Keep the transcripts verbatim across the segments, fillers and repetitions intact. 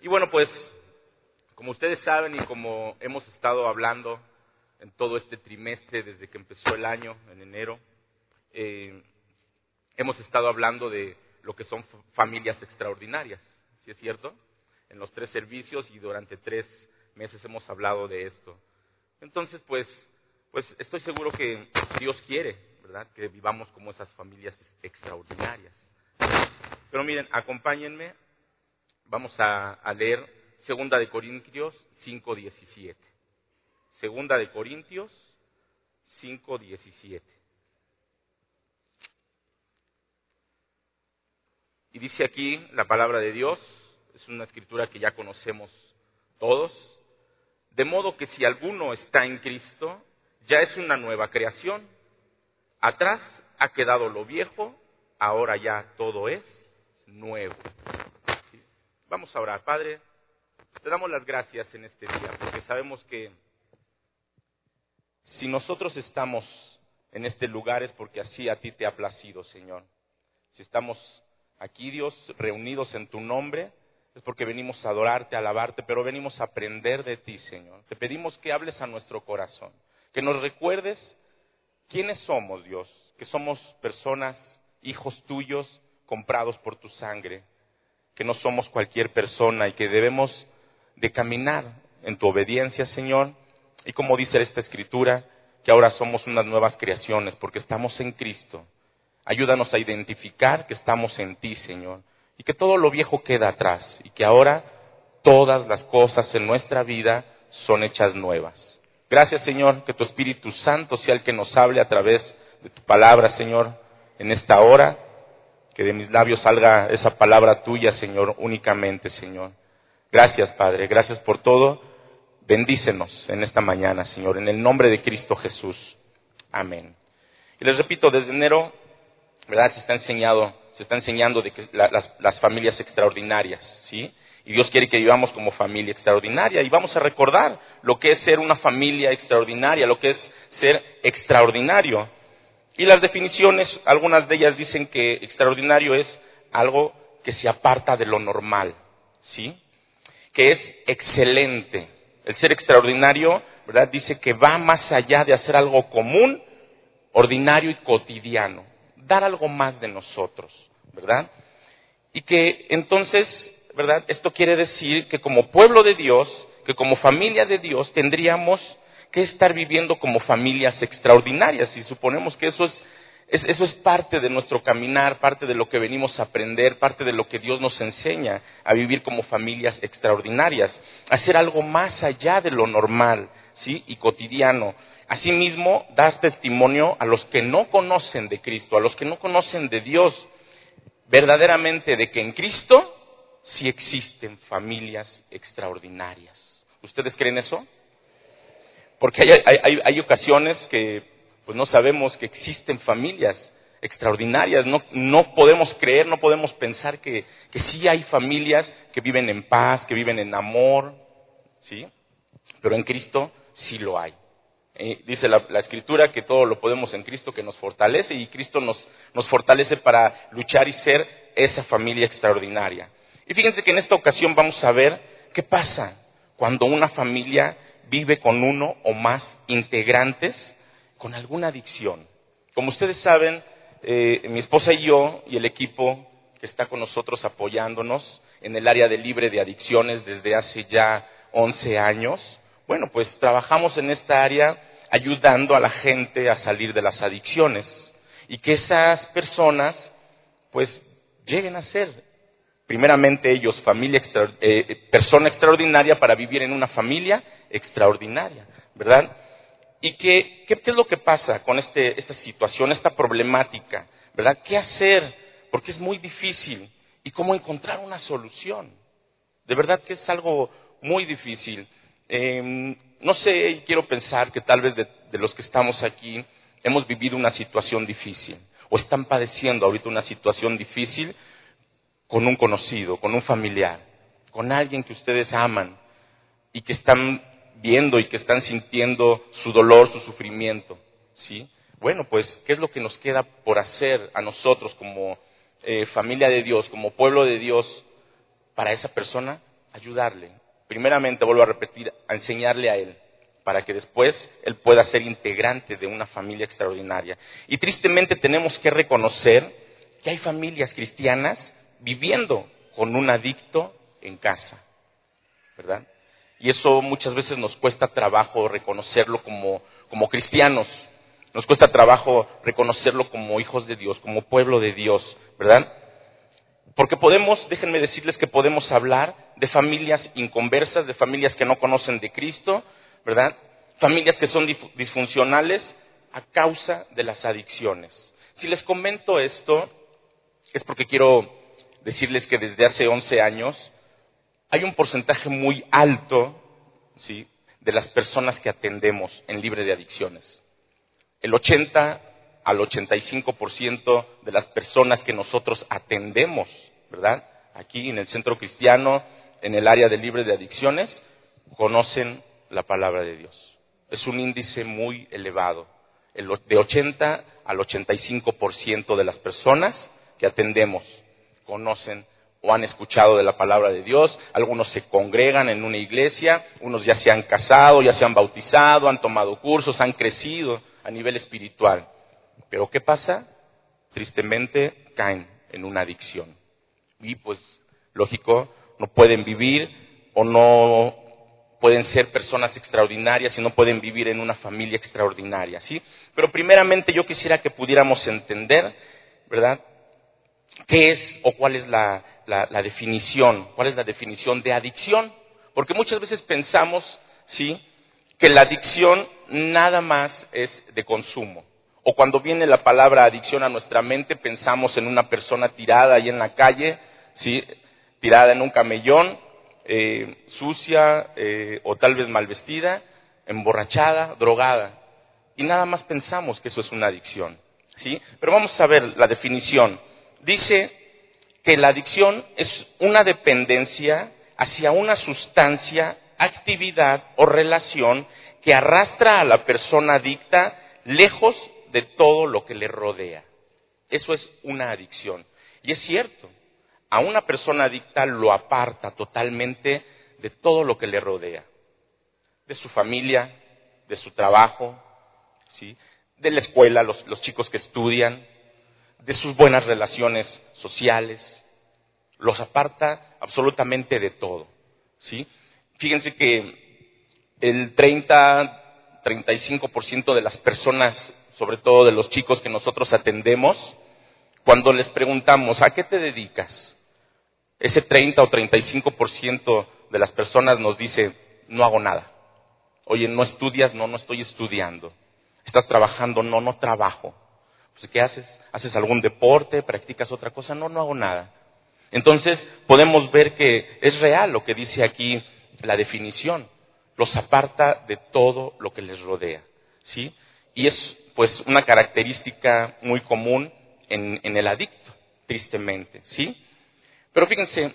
Y bueno, pues, como ustedes saben y como hemos estado hablando en todo este trimestre desde que empezó el año, en enero, eh, hemos estado hablando de lo que son familias extraordinarias, ¿sí es cierto? En los tres servicios y durante tres meses hemos hablado de esto. Entonces, pues, pues estoy seguro que Dios quiere, ¿verdad?, que vivamos como esas familias extraordinarias. Pero miren, acompáñenme, vamos a, a leer Segunda de Corintios cinco diecisiete. Segunda de Corintios cinco diecisiete. Y dice aquí la palabra de Dios, es una escritura que ya conocemos todos, de modo que si alguno está en Cristo, ya es una nueva creación. Atrás ha quedado lo viejo, ahora ya todo es nuevo. ¿Sí? Vamos a orar. Padre, te damos las gracias en este día, porque sabemos que si nosotros estamos en este lugar es porque así a ti te ha placido, Señor. Si estamos aquí, Dios, reunidos en tu nombre, es porque venimos a adorarte, a alabarte, pero venimos a aprender de ti, Señor. Te pedimos que hables a nuestro corazón, que nos recuerdes quiénes somos, Dios, que somos personas, hijos tuyos, comprados por tu sangre, que no somos cualquier persona y que debemos de caminar en tu obediencia, Señor. Y como dice esta escritura, que ahora somos unas nuevas creaciones porque estamos en Cristo. Ayúdanos a identificar que estamos en ti, Señor, y que todo lo viejo queda atrás y que ahora todas las cosas en nuestra vida son hechas nuevas. Gracias, Señor, que tu Espíritu Santo sea el que nos hable a través de tu palabra, Señor, en esta hora, que de mis labios salga esa palabra tuya, Señor, únicamente, Señor. Gracias, Padre, gracias por todo. Bendícenos en esta mañana, Señor, en el nombre de Cristo Jesús. Amén. Y les repito, desde enero, ¿verdad?, se está enseñado, se está enseñando de que la, las, las familias extraordinarias, ¿sí? Y Dios quiere que vivamos como familia extraordinaria. Y vamos a recordar lo que es ser una familia extraordinaria, lo que es ser extraordinario. Y las definiciones, algunas de ellas dicen que extraordinario es algo que se aparta de lo normal, ¿sí? Que es excelente. El ser extraordinario, ¿verdad?, dice que va más allá de hacer algo común, ordinario y cotidiano. Dar algo más de nosotros, ¿verdad? Y que entonces, ¿verdad?, esto quiere decir que como pueblo de Dios, que como familia de Dios, tendríamos que estar viviendo como familias extraordinarias. Y suponemos que eso es, es, eso es parte de nuestro caminar, parte de lo que venimos a aprender, parte de lo que Dios nos enseña a vivir como familias extraordinarias, a hacer algo más allá de lo normal, ¿sí?, y cotidiano. Asimismo, das testimonio a los que no conocen de Cristo, a los que no conocen de Dios, verdaderamente de que en Cristo sí existen familias extraordinarias. ¿Ustedes creen eso? Porque hay, hay, hay, hay ocasiones que pues no sabemos que existen familias extraordinarias, no, no podemos creer, no podemos pensar que, que sí hay familias que viven en paz, que viven en amor, ¿sí? Pero en Cristo sí lo hay. Eh, dice la, la Escritura que todo lo podemos en Cristo que nos fortalece, y Cristo nos, nos fortalece para luchar y ser esa familia extraordinaria. Y fíjense que en esta ocasión vamos a ver qué pasa cuando una familia vive con uno o más integrantes con alguna adicción. Como ustedes saben, eh, mi esposa y yo y el equipo que está con nosotros apoyándonos en el área de libre de adicciones desde hace ya once años, bueno, pues trabajamos en esta área ayudando a la gente a salir de las adicciones y que esas personas pues lleguen a ser primeramente ellos familia extra, eh, persona extraordinaria para vivir en una familia extraordinaria, ¿verdad? ¿Y qué, qué, qué es lo que pasa con este, esta situación, esta problemática, ¿verdad? ¿Qué hacer? Porque es muy difícil. ¿Y cómo encontrar una solución? De verdad que es algo muy difícil. Eh, no sé, y quiero pensar que tal vez de, de los que estamos aquí hemos vivido una situación difícil o están padeciendo ahorita una situación difícil con un conocido, con un familiar, con alguien que ustedes aman y que están viendo y que están sintiendo su dolor, su sufrimiento, ¿sí? Bueno, pues, ¿qué es lo que nos queda por hacer a nosotros como eh, familia de Dios, como pueblo de Dios, para esa persona? ayudarle. Primeramente, vuelvo a repetir, a enseñarle a él, para que después él pueda ser integrante de una familia extraordinaria. Y tristemente tenemos que reconocer que hay familias cristianas viviendo con un adicto en casa, ¿verdad? Y eso muchas veces nos cuesta trabajo reconocerlo como, como cristianos, nos cuesta trabajo reconocerlo como hijos de Dios, como pueblo de Dios, ¿verdad? Porque podemos, déjenme decirles que podemos hablar de familias inconversas, de familias que no conocen de Cristo, ¿verdad? Familias que son disfuncionales a causa de las adicciones. Si les comento esto, es porque quiero decirles que desde hace once años hay un porcentaje muy alto, ¿sí?, de las personas que atendemos en Libre de Adicciones. El ochenta al ochenta y cinco por ciento de las personas que nosotros atendemos, ¿verdad?, aquí en el Centro Cristiano, en el área de Libre de Adicciones, conocen la palabra de Dios. Es un índice muy elevado. El de ochenta al ochenta y cinco por ciento de las personas que atendemos conocen o han escuchado de la palabra de Dios. Algunos se congregan en una iglesia, unos ya se han casado, ya se han bautizado, han tomado cursos, han crecido a nivel espiritual. Pero ¿qué pasa? Tristemente caen en una adicción. Y pues, lógico, no pueden vivir o no pueden ser personas extraordinarias y no pueden vivir en una familia extraordinaria, ¿sí? Pero primeramente yo quisiera que pudiéramos entender, ¿verdad?, qué es o cuál es la, la, la definición, cuál es la definición de adicción. Porque muchas veces pensamos, ¿sí?, que la adicción nada más es de consumo. O cuando viene la palabra adicción a nuestra mente, pensamos en una persona tirada ahí en la calle, ¿sí?, tirada en un camellón, eh, sucia eh, o tal vez mal vestida, emborrachada, drogada. Y nada más pensamos que eso es una adicción, ¿sí? Pero vamos a ver la definición. Dice que la adicción es una dependencia hacia una sustancia, actividad o relación que arrastra a la persona adicta lejos de todo lo que le rodea. Eso es una adicción. Y es cierto, a una persona adicta lo aparta totalmente de todo lo que le rodea. De su familia, de su trabajo, ¿sí?, de la escuela, los, los chicos que estudian, de sus buenas relaciones sociales, los aparta absolutamente de todo, ¿sí? Fíjense que el treinta, treinta y cinco por ciento de las personas, sobre todo de los chicos que nosotros atendemos, cuando les preguntamos, ¿a qué te dedicas?, ese treinta o treinta y cinco por ciento de las personas nos dice, no hago nada. Oye, ¿no estudias? No, no estoy estudiando. ¿Estás trabajando? No, no trabajo. Pues, ¿qué haces? ¿Haces algún deporte? ¿Practicas otra cosa? No, no hago nada. Entonces, podemos ver que es real lo que dice aquí la definición. Los aparta de todo lo que les rodea, ¿sí? Y es, pues, una característica muy común en, en el adicto, tristemente, ¿sí? Pero fíjense,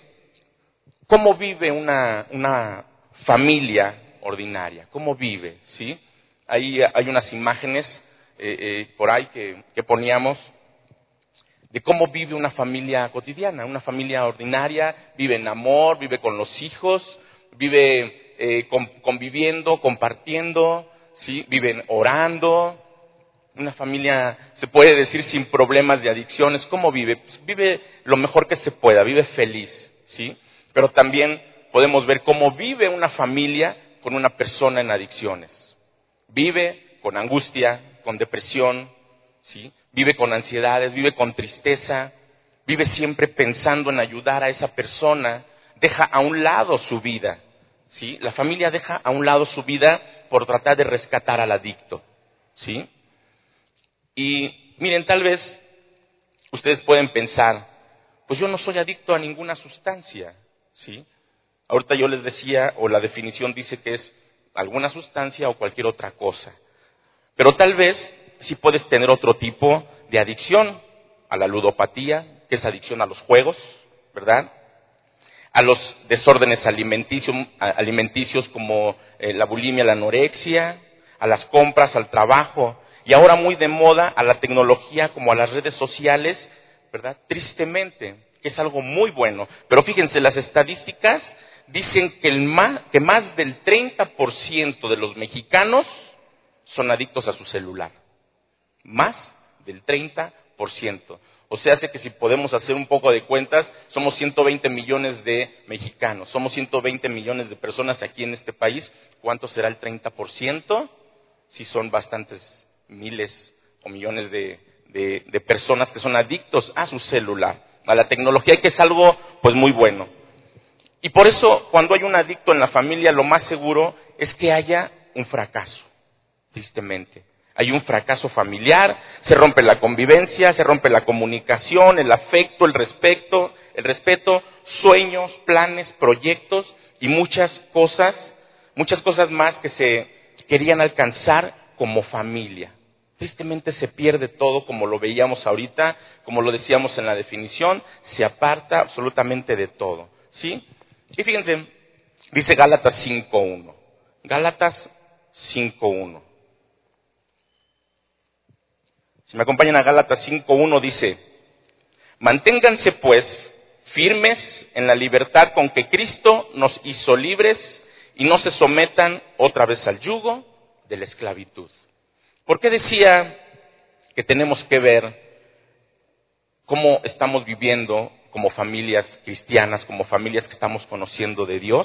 ¿cómo vive una, una familia ordinaria? ¿Cómo vive? ¿Sí? Ahí hay unas imágenes eh, eh, por ahí que, que poníamos de cómo vive una familia cotidiana, una familia ordinaria, vive en amor, vive con los hijos, vive eh, con, conviviendo, compartiendo, ¿sí?, viven orando. Una familia, se puede decir, sin problemas de adicciones. ¿Cómo vive? Pues vive lo mejor que se pueda, vive feliz, ¿sí? Pero también podemos ver cómo vive una familia con una persona en adicciones. Vive con angustia, con depresión, ¿sí? Vive con ansiedades, vive con tristeza, vive siempre pensando en ayudar a esa persona, deja a un lado su vida, ¿sí? La familia deja a un lado su vida por tratar de rescatar al adicto, ¿sí? Y miren, tal vez ustedes pueden pensar, pues yo no soy adicto a ninguna sustancia, ¿sí? Ahorita yo les decía, o la definición dice que es alguna sustancia o cualquier otra cosa. Pero tal vez sí puedes tener otro tipo de adicción, a la ludopatía, que es adicción a los juegos, ¿verdad? A los desórdenes alimenticios, alimenticios como eh, la bulimia, la anorexia, a las compras, al trabajo, y ahora muy de moda a la tecnología como a las redes sociales, ¿verdad? Tristemente, que es algo muy bueno. Pero fíjense, las estadísticas dicen que, el más, que más del treinta por ciento de los mexicanos son adictos a su celular. Más del treinta por ciento. O sea, hace que si podemos hacer un poco de cuentas, somos ciento veinte millones de mexicanos, somos ciento veinte millones de personas aquí en este país. ¿Cuánto será el treinta por ciento? Si son bastantes miles o millones de, de, de personas que son adictos a su celular, a la tecnología, y que es algo pues muy bueno. Y por eso, cuando hay un adicto en la familia, lo más seguro es que haya un fracaso, tristemente. Hay un fracaso familiar, se rompe la convivencia, se rompe la comunicación, el afecto, el respeto, el respeto, sueños, planes, proyectos y muchas cosas, muchas cosas más que se querían alcanzar como familia. Tristemente se pierde todo, como lo veíamos ahorita, como lo decíamos en la definición, se aparta absolutamente de todo, ¿sí? Y fíjense, dice Gálatas cinco uno. Gálatas cinco uno. Si me acompañan a Gálatas cinco uno, dice: manténganse pues firmes en la libertad con que Cristo nos hizo libres y no se sometan otra vez al yugo de la esclavitud. ¿Por qué decía que tenemos que ver cómo estamos viviendo como familias cristianas, como familias que estamos conociendo de Dios?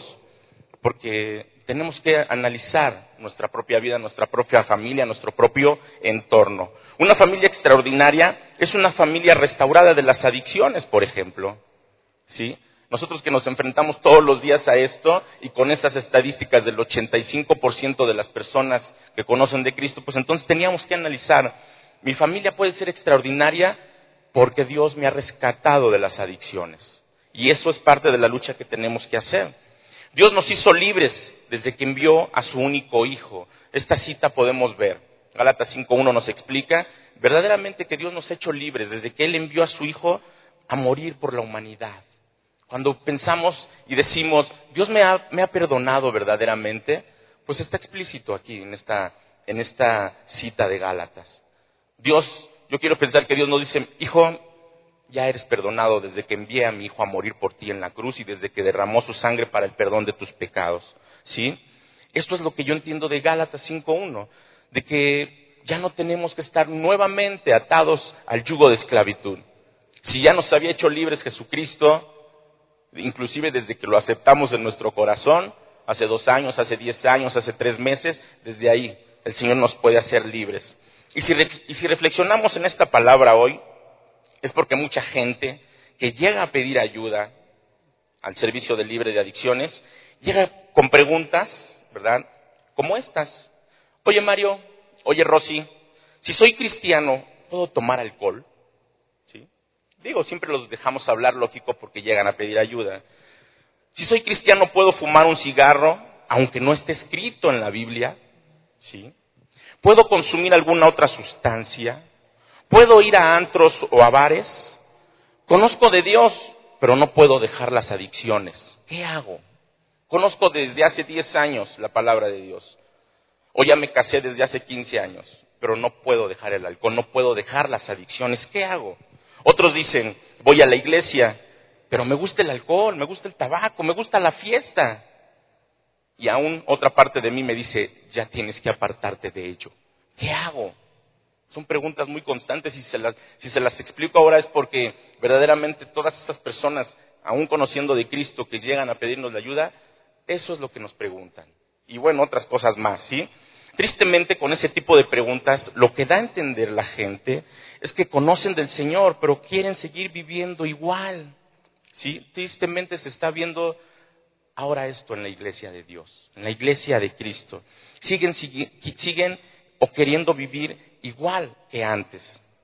Porque tenemos que analizar nuestra propia vida, nuestra propia familia, nuestro propio entorno. Una familia extraordinaria es una familia restaurada de las adicciones, por ejemplo, ¿sí? Nosotros que nos enfrentamos todos los días a esto, y con esas estadísticas del ochenta y cinco por ciento de las personas que conocen de Cristo, pues entonces teníamos que analizar, mi familia puede ser extraordinaria porque Dios me ha rescatado de las adicciones. Y eso es parte de la lucha que tenemos que hacer. Dios nos hizo libres desde que envió a su único Hijo. Esta cita podemos ver. Gálatas cinco uno nos explica verdaderamente que Dios nos ha hecho libres desde que Él envió a su Hijo a morir por la humanidad. Cuando pensamos y decimos, Dios me ha, me ha perdonado verdaderamente, pues está explícito aquí en esta, en esta cita de Gálatas. Dios, yo quiero pensar que Dios nos dice, hijo, ya eres perdonado desde que envié a mi Hijo a morir por ti en la cruz y desde que derramó su sangre para el perdón de tus pecados, ¿sí? Esto es lo que yo entiendo de Gálatas cinco uno, de que ya no tenemos que estar nuevamente atados al yugo de esclavitud. Si ya nos había hecho libres Jesucristo, inclusive desde que lo aceptamos en nuestro corazón, hace dos años, hace diez años, hace tres meses, desde ahí el Señor nos puede hacer libres. Y si, y si reflexionamos en esta palabra hoy, es porque mucha gente que llega a pedir ayuda al servicio de libre de adicciones, llega con preguntas, ¿verdad? Como estas. Oye Mario, oye Rosy, si soy cristiano, ¿puedo tomar alcohol? ¿Sí? Digo, siempre los dejamos hablar, lógico, porque llegan a pedir ayuda. Si soy cristiano, ¿puedo fumar un cigarro, aunque no esté escrito en la Biblia? ¿Sí? ¿Puedo consumir alguna otra sustancia? ¿Puedo ir a antros o a bares? Conozco de Dios, pero no puedo dejar las adicciones. ¿Qué hago? Conozco desde hace diez años la palabra de Dios. O ya me casé desde hace quince años, pero no puedo dejar el alcohol, no puedo dejar las adicciones. ¿Qué hago? Otros dicen, voy a la iglesia, pero me gusta el alcohol, me gusta el tabaco, me gusta la fiesta. Y aún otra parte de mí me dice, ya tienes que apartarte de ello. ¿Qué hago? Son preguntas muy constantes y se las, si se las explico ahora es porque verdaderamente todas esas personas, aún conociendo de Cristo, que llegan a pedirnos la ayuda, eso es lo que nos preguntan. Y bueno, otras cosas más, ¿sí? Tristemente, con ese tipo de preguntas, lo que da a entender la gente es que conocen del Señor, pero quieren seguir viviendo igual, ¿sí? Tristemente se está viendo ahora esto en la iglesia de Dios, en la iglesia de Cristo. Siguen, siguen, siguen o queriendo vivir igual que antes,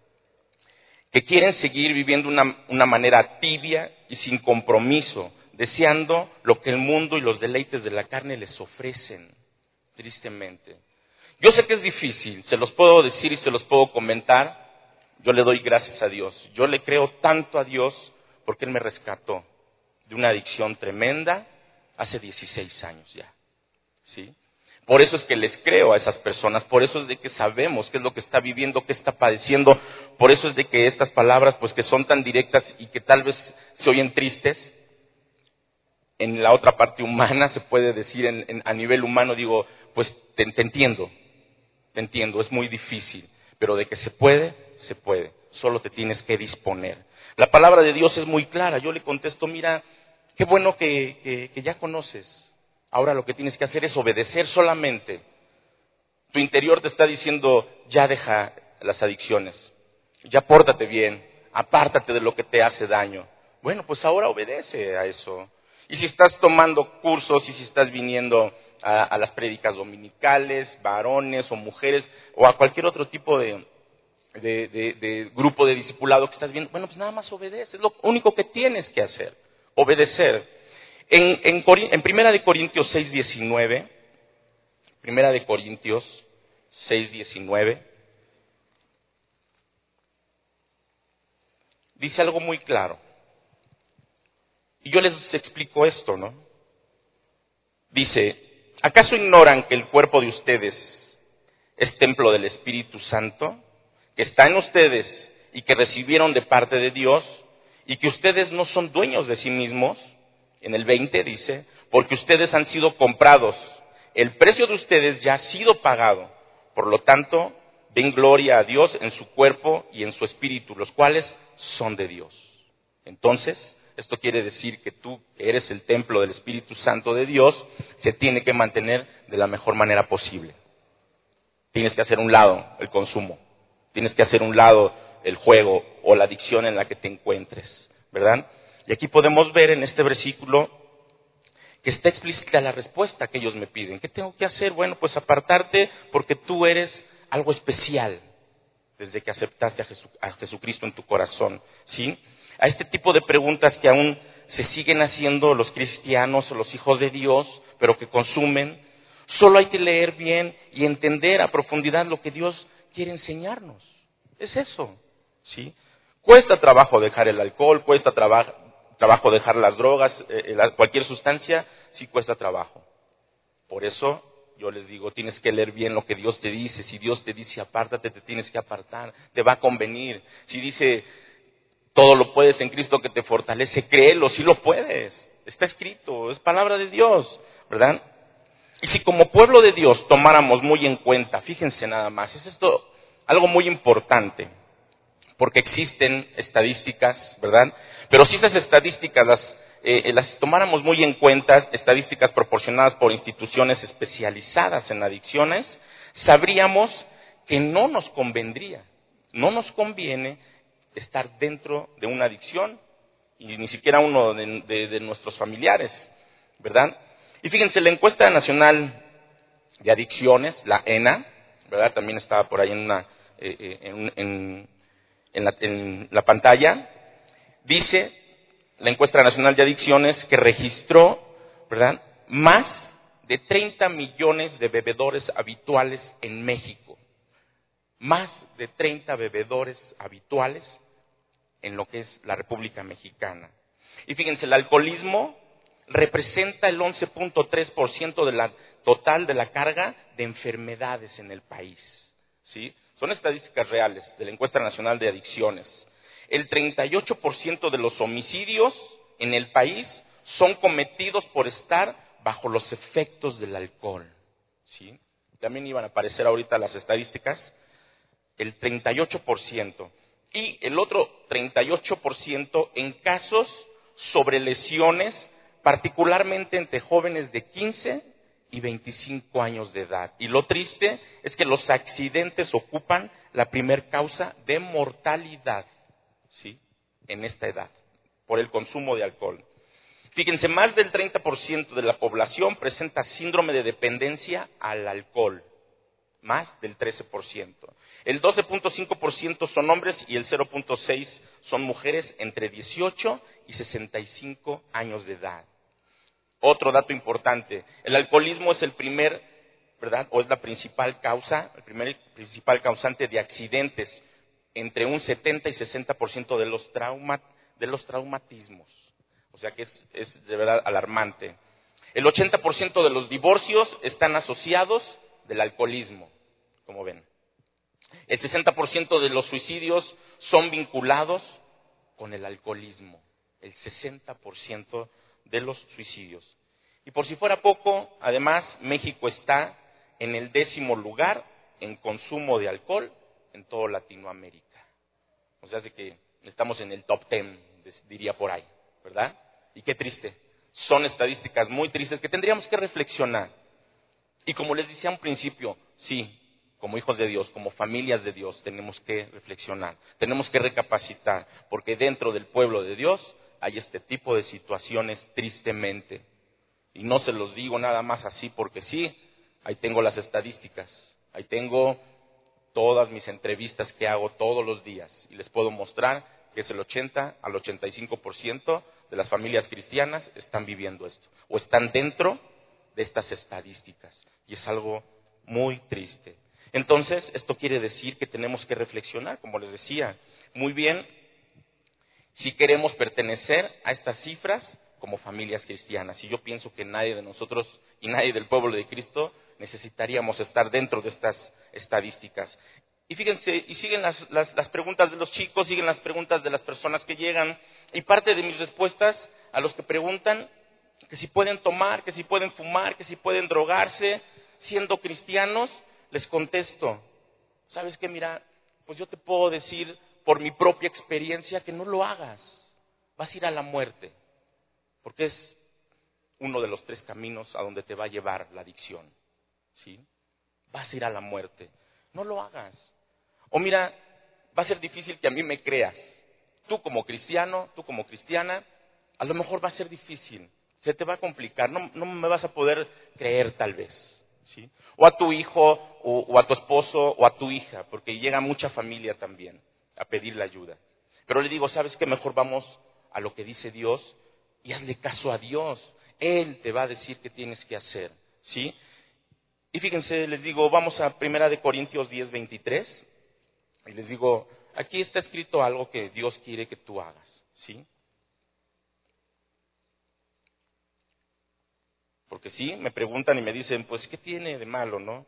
que quieren seguir viviendo una, una manera tibia y sin compromiso, deseando lo que el mundo y los deleites de la carne les ofrecen, tristemente. Yo sé que es difícil, se los puedo decir y se los puedo comentar, yo le doy gracias a Dios, yo le creo tanto a Dios porque Él me rescató de una adicción tremenda hace dieciséis años ya, ¿sí? Por eso es que les creo a esas personas, por eso es de que sabemos qué es lo que está viviendo, qué está padeciendo, por eso es de que estas palabras, pues que son tan directas y que tal vez se oyen tristes, en la otra parte humana, se puede decir en, en, a nivel humano, digo, pues te, te entiendo, te entiendo, es muy difícil, pero de que se puede, se puede, solo te tienes que disponer. La palabra de Dios es muy clara, yo le contesto, mira, qué bueno que, que, que ya conoces, ahora lo que tienes que hacer es obedecer solamente. Tu interior te está diciendo, ya deja las adicciones, ya pórtate bien, apártate de lo que te hace daño. Bueno, pues ahora obedece a eso. Y si estás tomando cursos y si estás viniendo a, a las prédicas dominicales, varones o mujeres, o a cualquier otro tipo de, de, de, de grupo de discipulado que estás viendo, bueno, pues nada más obedece, es lo único que tienes que hacer, obedecer. En, en, en Primera de Corintios seis diecinueve, Primera de Corintios seis diecinueve, dice algo muy claro. Y yo les explico esto, ¿no? Dice, ¿acaso ignoran que el cuerpo de ustedes es templo del Espíritu Santo, que está en ustedes y que recibieron de parte de Dios, y que ustedes no son dueños de sí mismos? En el veinte dice, porque ustedes han sido comprados, el precio de ustedes ya ha sido pagado, por lo tanto, den gloria a Dios en su cuerpo y en su espíritu, los cuales son de Dios. Entonces, esto quiere decir que tú, que eres el templo del Espíritu Santo de Dios, se tiene que mantener de la mejor manera posible. Tienes que hacer un lado el consumo, tienes que hacer un lado el juego o la adicción en la que te encuentres, ¿verdad? Y aquí podemos ver en este versículo que está explícita la respuesta que ellos me piden. ¿Qué tengo que hacer? Bueno, pues apartarte porque tú eres algo especial desde que aceptaste a, Jesu, a Jesucristo en tu corazón, ¿sí? A este tipo de preguntas que aún se siguen haciendo los cristianos o los hijos de Dios, pero que consumen, solo hay que leer bien y entender a profundidad lo que Dios quiere enseñarnos. Es eso, ¿sí? Cuesta trabajo dejar el alcohol, cuesta traba, trabajo dejar las drogas, eh, cualquier sustancia, sí cuesta trabajo. Por eso yo les digo, tienes que leer bien lo que Dios te dice. Si Dios te dice apártate, te tienes que apartar, te va a convenir. Si dice todo lo puedes en Cristo que te fortalece, créelo, sí lo puedes. Está escrito, es palabra de Dios, ¿verdad? Y si como pueblo de Dios tomáramos muy en cuenta, fíjense nada más, es esto algo muy importante, porque existen estadísticas, ¿verdad? Pero si esas estadísticas las, eh, las tomáramos muy en cuenta, estadísticas proporcionadas por instituciones especializadas en adicciones, sabríamos que no nos convendría, no nos conviene estar dentro de una adicción, y ni siquiera uno de, de, de nuestros familiares, ¿verdad? Y fíjense, la encuesta nacional de adicciones, la ENA, ¿verdad? También estaba por ahí en, una, eh, en, en, en, la, en la pantalla, dice, la encuesta nacional de adicciones, que registró, ¿verdad?, más de treinta millones de bebedores habituales en México. Más de treinta bebedores habituales en lo que es la República Mexicana. Y fíjense, el alcoholismo representa el once punto tres por ciento de la total de la carga de enfermedades en el país, ¿sí? Son estadísticas reales de la encuesta nacional de adicciones. El treinta y ocho por ciento de los homicidios en el país son cometidos por estar bajo los efectos del alcohol, ¿sí? También iban a aparecer ahorita las estadísticas, el treinta y ocho por ciento. Y el otro treinta y ocho por ciento en casos sobre lesiones, particularmente entre jóvenes de quince y veinticinco años de edad. Y lo triste es que los accidentes ocupan la primer causa de mortalidad, ¿sí?, en esta edad, por el consumo de alcohol. Fíjense, más del treinta por ciento de la población presenta síndrome de dependencia al alcohol. Más del trece por ciento. El doce punto cinco por ciento son hombres y el cero punto seis por ciento son mujeres entre dieciocho y sesenta y cinco años de edad. Otro dato importante, el alcoholismo es el primer, ¿verdad?, o es la principal causa, el primer principal causante de accidentes, entre un setenta y sesenta por ciento de los, trauma, de los traumatismos. O sea que es, es de verdad alarmante. El ochenta por ciento de los divorcios están asociados del alcoholismo, como ven. El sesenta por ciento de los suicidios son vinculados con el alcoholismo. El sesenta por ciento de los suicidios. Y por si fuera poco, además, México está en el décimo lugar en consumo de alcohol en toda Latinoamérica. O sea, hace que estamos en el top ten, diría por ahí, ¿verdad? Y qué triste. Son estadísticas muy tristes que tendríamos que reflexionar. Y como les decía al principio, sí, como hijos de Dios, como familias de Dios, tenemos que reflexionar, tenemos que recapacitar, porque dentro del pueblo de Dios hay este tipo de situaciones tristemente. Y no se los digo nada más así porque sí, ahí tengo las estadísticas, ahí tengo todas mis entrevistas que hago todos los días y les puedo mostrar que es el ochenta al ochenta y cinco por ciento de las familias cristianas están viviendo esto o están dentro de estas estadísticas y es algo muy triste. Entonces, esto quiere decir que tenemos que reflexionar, como les decía, muy bien, si queremos pertenecer a estas cifras como familias cristianas. Y yo pienso que nadie de nosotros y nadie del pueblo de Cristo necesitaríamos estar dentro de estas estadísticas. Y fíjense, y siguen las, las, las preguntas de los chicos, siguen las preguntas de las personas que llegan, y parte de mis respuestas a los que preguntan que si pueden tomar, que si pueden fumar, que si pueden drogarse, siendo cristianos, les contesto, ¿sabes qué? Mira, pues yo te puedo decir por mi propia experiencia que no lo hagas, vas a ir a la muerte, porque es uno de los tres caminos a donde te va a llevar la adicción, ¿sí? Vas a ir a la muerte, no lo hagas. O mira, va a ser difícil que a mí me creas, tú como cristiano, tú como cristiana, a lo mejor va a ser difícil, se te va a complicar, no, no me vas a poder creer tal vez, ¿sí? O a tu hijo, o, o a tu esposo, o a tu hija, porque llega mucha familia también a pedirle ayuda. Pero le digo, ¿sabes qué? Mejor vamos a lo que dice Dios y hazle caso a Dios. Él te va a decir qué tienes que hacer, ¿sí? Y fíjense, les digo, vamos a Primera de Corintios diez, veintitrés, y les digo, aquí está escrito algo que Dios quiere que tú hagas, ¿sí? Porque sí, me preguntan y me dicen, pues, ¿qué tiene de malo, no?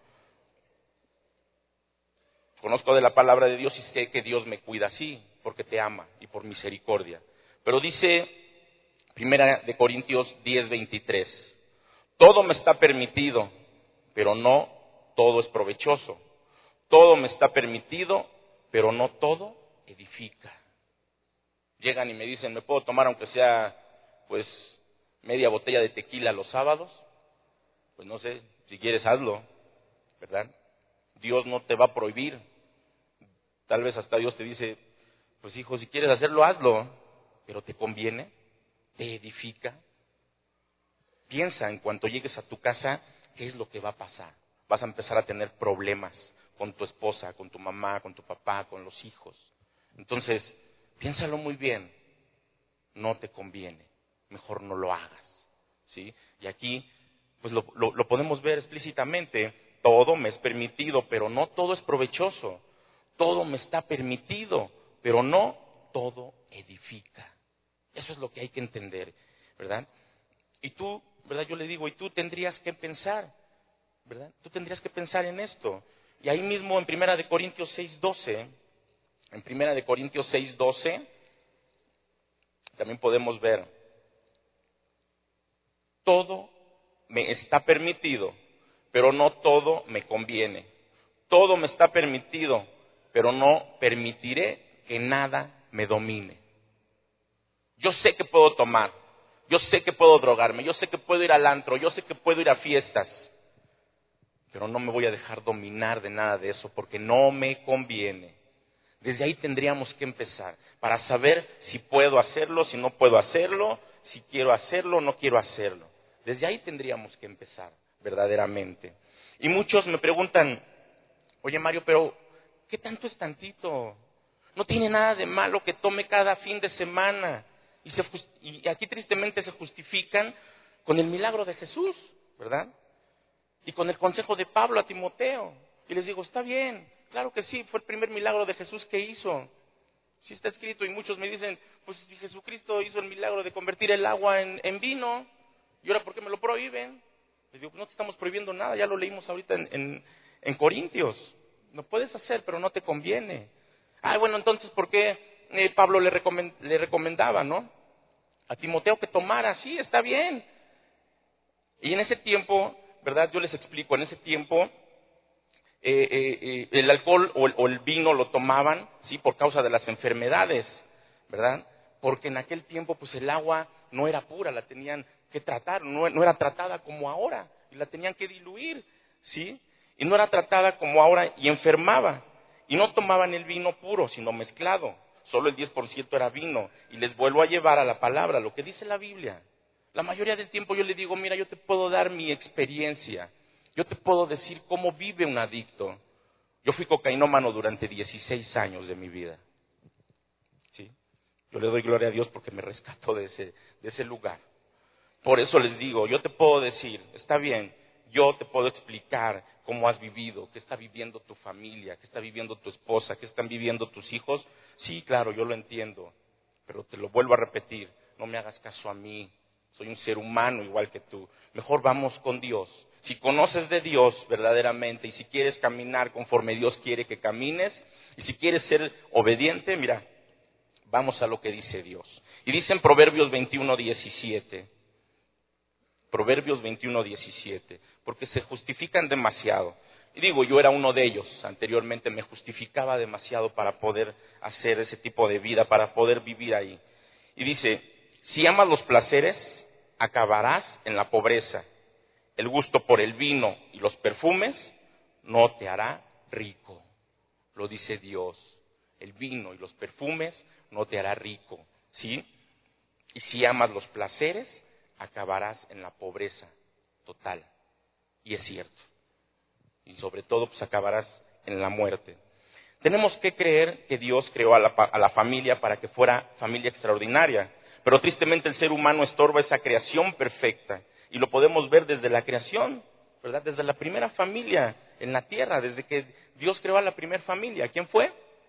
Conozco de la palabra de Dios y sé que Dios me cuida así, porque te ama y por misericordia. Pero dice Primera de Corintios diez, veintitrés, todo me está permitido, pero no todo es provechoso. Todo me está permitido, pero no todo edifica. Llegan y me dicen, ¿me puedo tomar aunque sea, pues, media botella de tequila los sábados? Pues no sé, si quieres hazlo, ¿verdad? Dios no te va a prohibir. Tal vez hasta Dios te dice, pues hijo, si quieres hacerlo, hazlo, pero ¿te conviene? ¿Te edifica? Piensa en cuanto llegues a tu casa, ¿qué es lo que va a pasar? Vas a empezar a tener problemas con tu esposa, con tu mamá, con tu papá, con los hijos. Entonces, piénsalo muy bien, no te conviene, mejor no lo hagas, ¿sí? Y aquí, pues lo, lo, lo podemos ver explícitamente, todo me es permitido, pero no todo es provechoso. Todo me está permitido, pero no todo edifica. Eso es lo que hay que entender, ¿verdad? Y tú, ¿verdad? Yo le digo, y tú tendrías que pensar, ¿verdad? Tú tendrías que pensar en esto. Y ahí mismo en Primera de Corintios seis, doce, en Primera de Corintios seis, doce, también podemos ver, todo me está permitido, pero no todo me conviene. Todo me está permitido, pero no permitiré que nada me domine. Yo sé que puedo tomar, yo sé que puedo drogarme, yo sé que puedo ir al antro, yo sé que puedo ir a fiestas, pero no me voy a dejar dominar de nada de eso porque no me conviene. Desde ahí tendríamos que empezar para saber si puedo hacerlo, si no puedo hacerlo, si quiero hacerlo o no quiero hacerlo. Desde ahí tendríamos que empezar verdaderamente. Y muchos me preguntan, oye Mario, pero ¿qué tanto es tantito? No tiene nada de malo que tome cada fin de semana. Y, se, y aquí tristemente se justifican con el milagro de Jesús, ¿verdad? Y con el consejo de Pablo a Timoteo. Y les digo, está bien, claro que sí, fue el primer milagro de Jesús que hizo. Sí está escrito y muchos me dicen, pues si Jesucristo hizo el milagro de convertir el agua en, en vino, ¿y ahora por qué me lo prohíben? Les digo, no te estamos prohibiendo nada, ya lo leímos ahorita en, en, en Corintios. Lo puedes hacer, pero no te conviene. Ah, bueno, entonces, ¿por qué eh, Pablo le, recomend, le recomendaba, no? a Timoteo que tomara, sí, está bien. Y en ese tiempo, ¿verdad? Yo les explico, en ese tiempo eh, eh, eh, el alcohol o el, o el vino lo tomaban, sí, por causa de las enfermedades, ¿verdad? Porque en aquel tiempo, pues el agua no era pura, la tenían que tratar, no, no era tratada como ahora, y la tenían que diluir, ¿sí? Y no era tratada como ahora y enfermaba. Y no tomaban el vino puro, sino mezclado. Solo el diez por ciento era vino. Y les vuelvo a llevar a la palabra, lo que dice la Biblia. La mayoría del tiempo yo le digo, mira, yo te puedo dar mi experiencia. Yo te puedo decir cómo vive un adicto. Yo fui cocainómano durante dieciséis años de mi vida. ¿Sí? Yo le doy gloria a Dios porque me rescató de ese, de ese lugar. Por eso les digo, yo te puedo decir, está bien, yo te puedo explicar cómo has vivido, qué está viviendo tu familia, qué está viviendo tu esposa, qué están viviendo tus hijos. Sí, claro, yo lo entiendo, pero te lo vuelvo a repetir, no me hagas caso a mí, soy un ser humano igual que tú. Mejor vamos con Dios. Si conoces de Dios verdaderamente y si quieres caminar conforme Dios quiere que camines y si quieres ser obediente, mira, vamos a lo que dice Dios. Y dice en Proverbios veintiuno diecisiete, Proverbios veintiuno diecisiete, porque se justifican demasiado. Y digo, yo era uno de ellos, anteriormente me justificaba demasiado para poder hacer ese tipo de vida, para poder vivir ahí. Y dice, si amas los placeres, acabarás en la pobreza. El gusto por el vino y los perfumes no te hará rico. Lo dice Dios. El vino y los perfumes no te hará rico, ¿sí? Y si amas los placeres, acabarás en la pobreza total. Y es cierto. Y sobre todo, pues acabarás en la muerte. Tenemos que creer que Dios creó a la, a la familia para que fuera familia extraordinaria. Pero tristemente el ser humano estorba esa creación perfecta. Y lo podemos ver desde la creación, ¿verdad? Desde la primera familia en la tierra, desde que Dios creó a la primera familia. ¿Quién fue?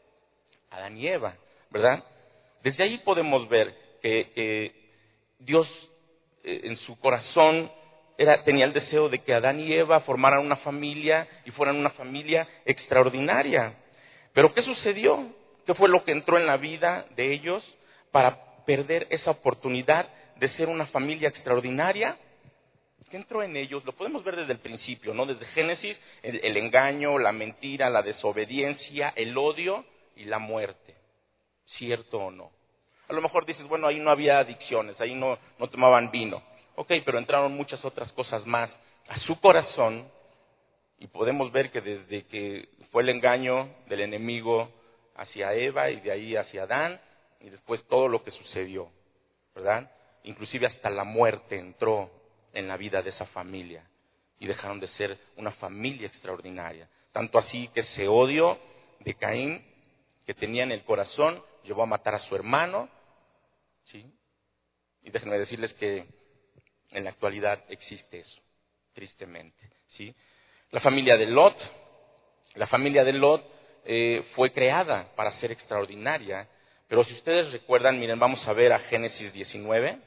Adán y Eva, ¿verdad? Desde ahí podemos ver que, que Dios eh, en su corazón era, tenía el deseo de que Adán y Eva formaran una familia y fueran una familia extraordinaria. Pero ¿qué sucedió? ¿Qué fue lo que entró en la vida de ellos para perder esa oportunidad de ser una familia extraordinaria? ¿Qué entró en ellos? Lo podemos ver desde el principio, ¿no? Desde Génesis, el, el engaño, la mentira, la desobediencia, el odio y la muerte. ¿Cierto o no? A lo mejor dices, bueno, ahí no había adicciones, ahí no, no tomaban vino. Ok, pero entraron muchas otras cosas más a su corazón y podemos ver que desde que fue el engaño del enemigo hacia Eva y de ahí hacia Adán y después todo lo que sucedió, ¿verdad? Inclusive hasta la muerte entró en la vida de esa familia y dejaron de ser una familia extraordinaria. Tanto así que ese odio de Caín que tenía en el corazón llevó a matar a su hermano, ¿sí? Y déjenme decirles que en la actualidad existe eso, tristemente, ¿sí? La familia de Lot, la familia de Lot eh, fue creada para ser extraordinaria, pero si ustedes recuerdan, miren, vamos a ver a Génesis diecinueve,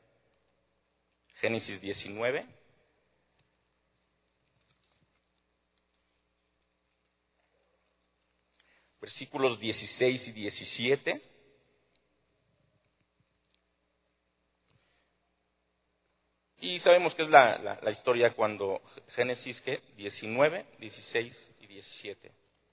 Génesis diecinueve, versículos dieciséis y diecisiete. Y sabemos que es la, la, la historia cuando Génesis ¿qué? diecinueve, dieciséis y diecisiete.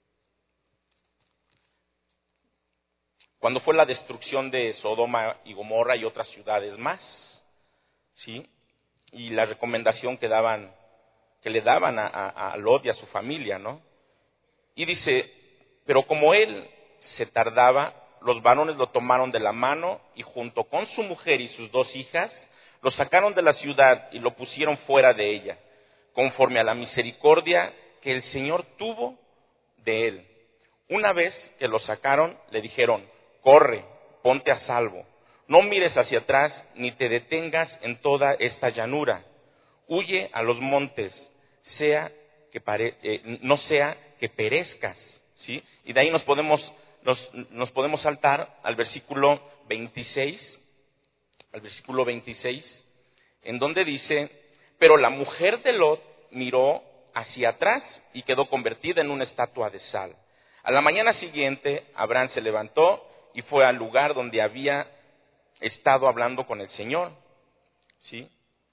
Cuando fue la destrucción de Sodoma y Gomorra y otras ciudades más, ¿sí? Y la recomendación que daban, que le daban a, a, a Lot y a su familia, ¿no? Y dice, pero como él se tardaba, los varones lo tomaron de la mano y junto con su mujer y sus dos hijas, lo sacaron de la ciudad y lo pusieron fuera de ella, conforme a la misericordia que el Señor tuvo de él. Una vez que lo sacaron, le dijeron, corre, ponte a salvo, no mires hacia atrás ni te detengas en toda esta llanura. Huye a los montes, sea que pare, eh, no sea que perezcas, ¿sí? Y de ahí nos podemos, nos, nos podemos saltar al versículo veintiséis, al versículo veintiséis, en donde dice, pero la mujer de Lot miró hacia atrás y quedó convertida en una estatua de sal. A la mañana siguiente, Abraham se levantó y fue al lugar donde había estado hablando con el Señor, ¿sí?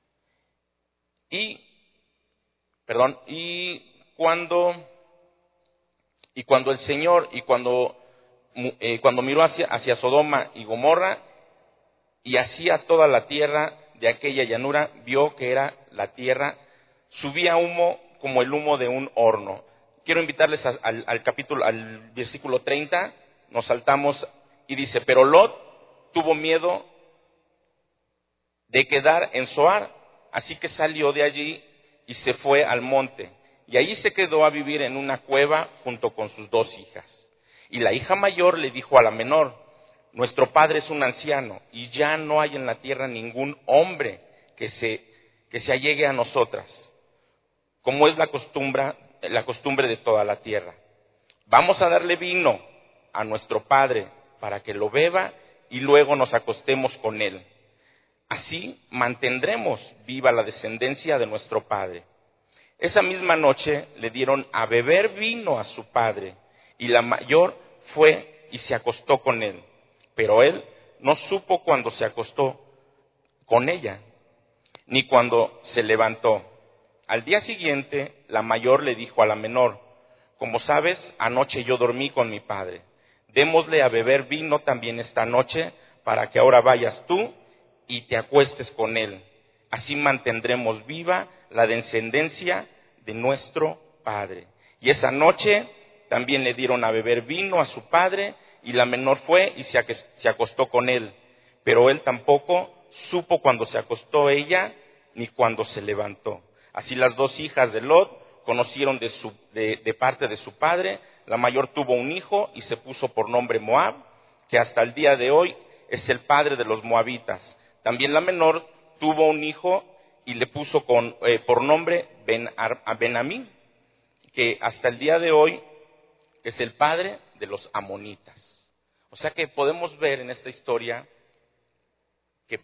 Y, perdón, y cuando, y cuando el Señor, y cuando, eh, cuando miró hacia, hacia Sodoma y Gomorra, y hacia toda la tierra de aquella llanura, vio que era la tierra, subía humo como el humo de un horno. Quiero invitarles a, al, al capítulo, al versículo treinta, nos saltamos y dice, pero Lot tuvo miedo de quedar en Zoar, así que salió de allí y se fue al monte, y allí se quedó a vivir en una cueva junto con sus dos hijas. Y la hija mayor le dijo a la menor, nuestro padre es un anciano, y ya no hay en la tierra ningún hombre que se, que se allegue a nosotras, como es la costumbre, la costumbre de toda la tierra. Vamos a darle vino a nuestro padre para que lo beba y luego nos acostemos con él. Así mantendremos viva la descendencia de nuestro padre. Esa misma noche le dieron a beber vino a su padre, y la mayor fue y se acostó con él. Pero él no supo cuando se acostó con ella, ni cuando se levantó. Al día siguiente, la mayor le dijo a la menor, como sabes, anoche yo dormí con mi padre. Démosle a beber vino también esta noche, para que ahora vayas tú y te acuestes con él. Así mantendremos viva la descendencia de nuestro padre. Y esa noche también le dieron a beber vino a su padre, y la menor fue y se acostó con él. Pero él tampoco supo cuando se acostó ella, ni cuando se levantó. Así las dos hijas de Lot conocieron de, su, de, de parte de su padre. La mayor tuvo un hijo y se puso por nombre Moab, que hasta el día de hoy es el padre de los moabitas. También la menor tuvo un hijo y le puso con, eh, por nombre Ben, Ben-Amí, que hasta el día de hoy es el padre de los amonitas. O sea que podemos ver en esta historia que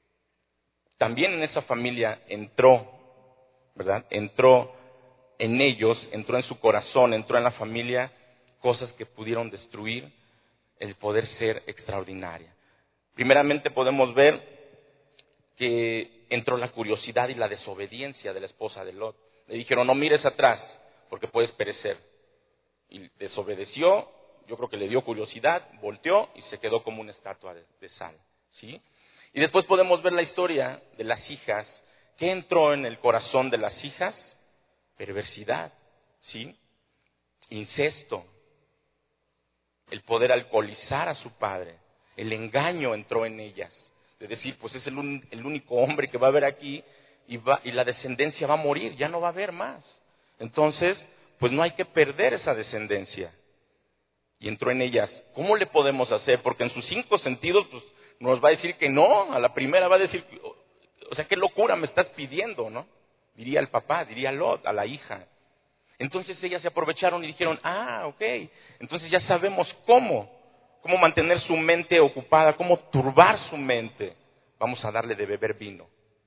también en esa familia entró, ¿verdad? Entró en ellos, entró en su corazón, entró en la familia cosas que pudieron destruir el poder ser extraordinaria. Primeramente podemos ver que entró la curiosidad y la desobediencia de la esposa de Lot. Le dijeron, no mires atrás, porque puedes perecer. Y desobedeció, yo creo que le dio curiosidad, volteó y se quedó como una estatua de, de sal, ¿sí? Y después podemos ver la historia de las hijas. ¿Qué entró en el corazón de las hijas? Perversidad, ¿sí? Incesto, el poder alcoholizar a su padre, el engaño entró en ellas. De decir, pues es el, un, el único hombre que va a haber aquí y, va, y la descendencia va a morir, ya no va a haber más. Entonces, pues no hay que perder esa descendencia. Y entró en ellas. ¿Cómo le podemos hacer? Porque en sus cinco sentidos, pues nos va a decir que no, a la primera va a decir, o sea, qué locura me estás pidiendo, ¿no? Diría el papá, diría Lot, a la hija. Entonces ellas se aprovecharon y dijeron, ah, ok, entonces ya sabemos cómo, cómo mantener su mente ocupada, cómo turbar su mente. Vamos a darle de beber vino.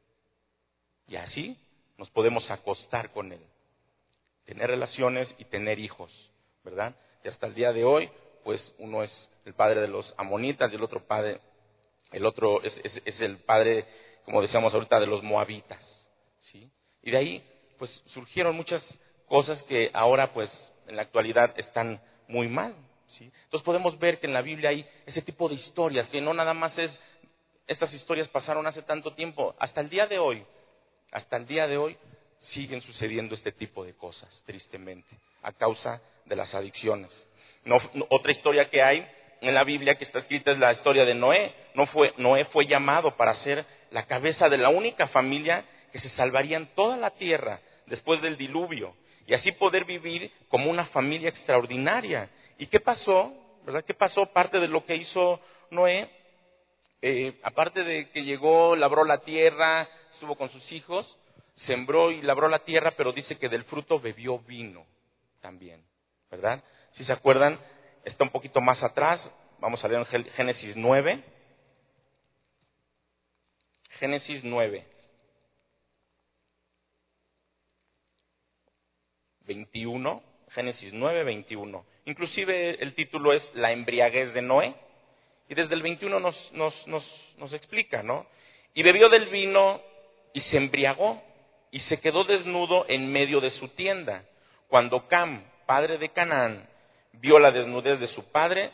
Y así nos podemos acostar con él, tener relaciones y tener hijos, ¿verdad? Y hasta el día de hoy, pues uno es el padre de los amonitas y el otro padre, el otro es, es, es el padre, como decíamos ahorita, de los moabitas, ¿sí? Y de ahí, pues surgieron muchas cosas que ahora, pues, en la actualidad están muy mal, ¿sí? Entonces podemos ver que en la Biblia hay ese tipo de historias, que no nada más es, estas historias pasaron hace tanto tiempo, hasta el día de hoy, hasta el día de hoy siguen sucediendo este tipo de cosas, tristemente, a causa de las adicciones. No, no, otra historia que hay en la Biblia que está escrita es la historia de Noé. No fue, Noé fue llamado para ser la cabeza de la única familia que se salvaría en toda la tierra después del diluvio, y así poder vivir como una familia extraordinaria. ¿Y qué pasó? ¿Verdad? ¿Qué pasó? Parte de lo que hizo Noé, eh, aparte de que llegó, labró la tierra, estuvo con sus hijos, sembró y labró la tierra, pero dice que del fruto bebió vino también, ¿verdad? Si se acuerdan, está un poquito más atrás, vamos a leer en Génesis nueve. Génesis nueve. veintiuno, Génesis nueve, veintiuno. Inclusive el título es La embriaguez de Noé. Y desde el veintiuno nos, nos, nos, nos explica, ¿no? Y bebió del vino y se embriagó y se quedó desnudo en medio de su tienda. Cuando Cam, padre de Canaán, vio la desnudez de su padre,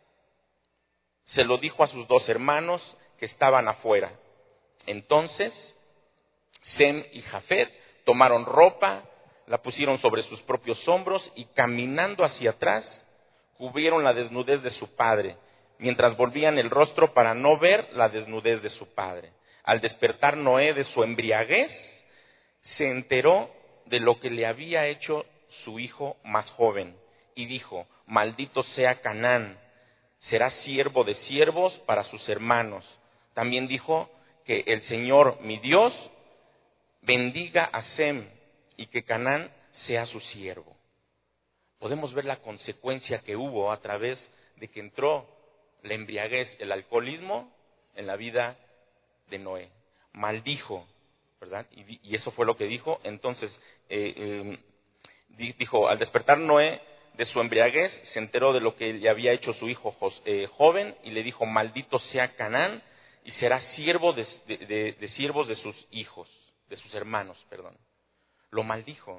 se lo dijo a sus dos hermanos que estaban afuera. Entonces, Sem y Jafet tomaron ropa, la pusieron sobre sus propios hombros y caminando hacia atrás, cubrieron la desnudez de su padre, mientras volvían el rostro para no ver la desnudez de su padre. Al despertar Noé de su embriaguez, se enteró de lo que le había hecho su hijo más joven y dijo: maldito sea Canaán, será siervo de siervos para sus hermanos. También dijo que el Señor, mi Dios, bendiga a Sem y que Canaán sea su siervo. Podemos ver la consecuencia que hubo a través de que entró la embriaguez, el alcoholismo en la vida de Noé. Maldijo, ¿verdad? Y, y eso fue lo que dijo. Entonces, eh, eh, dijo, al despertar Noé de su embriaguez, se enteró de lo que le había hecho su hijo eh, joven y le dijo: maldito sea Canaán y será siervo de, de, de, de siervos de sus hijos, de sus hermanos, perdón. Lo maldijo,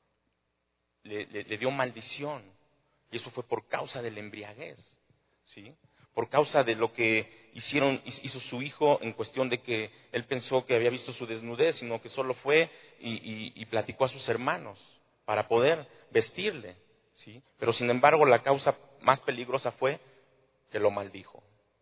le, le, le dio maldición, y eso fue por causa de la embriaguez, ¿sí? Por causa de lo que hicieron, hizo su hijo, en cuestión de que él pensó que había visto su desnudez, sino que solo fue y, y, y platicó a sus hermanos para poder vestirle, ¿sí? Pero sin embargo la causa más peligrosa fue que lo maldijo.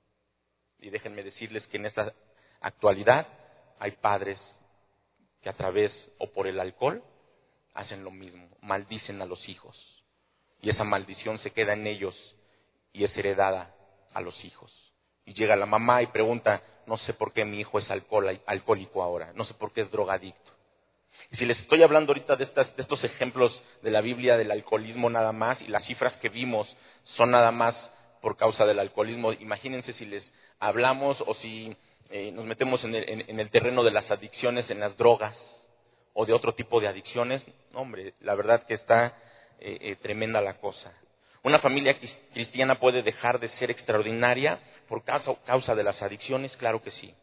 Y déjenme decirles que en esta actualidad hay padres que a través o por el alcohol hacen lo mismo, maldicen a los hijos. Y esa maldición se queda en ellos y es heredada a los hijos. Y llega la mamá y pregunta: no sé por qué mi hijo es alcohol, alcohólico ahora, no sé por qué es drogadicto. Y si les estoy hablando ahorita de, estas, de estos ejemplos de la Biblia del alcoholismo nada más, y las cifras que vimos son nada más por causa del alcoholismo, imagínense si les hablamos o si eh, nos metemos en el, en, en el terreno de las adicciones, en las drogas o de otro tipo de adicciones. No, hombre, la verdad que está eh, eh, tremenda la cosa. ¿Una familia cristiana puede dejar de ser extraordinaria por causa, causa de las adicciones? Claro que sí,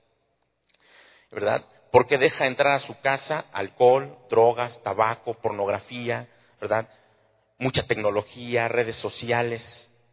¿verdad? Porque deja entrar a su casa alcohol, drogas, tabaco, pornografía, ¿verdad? Mucha tecnología, redes sociales.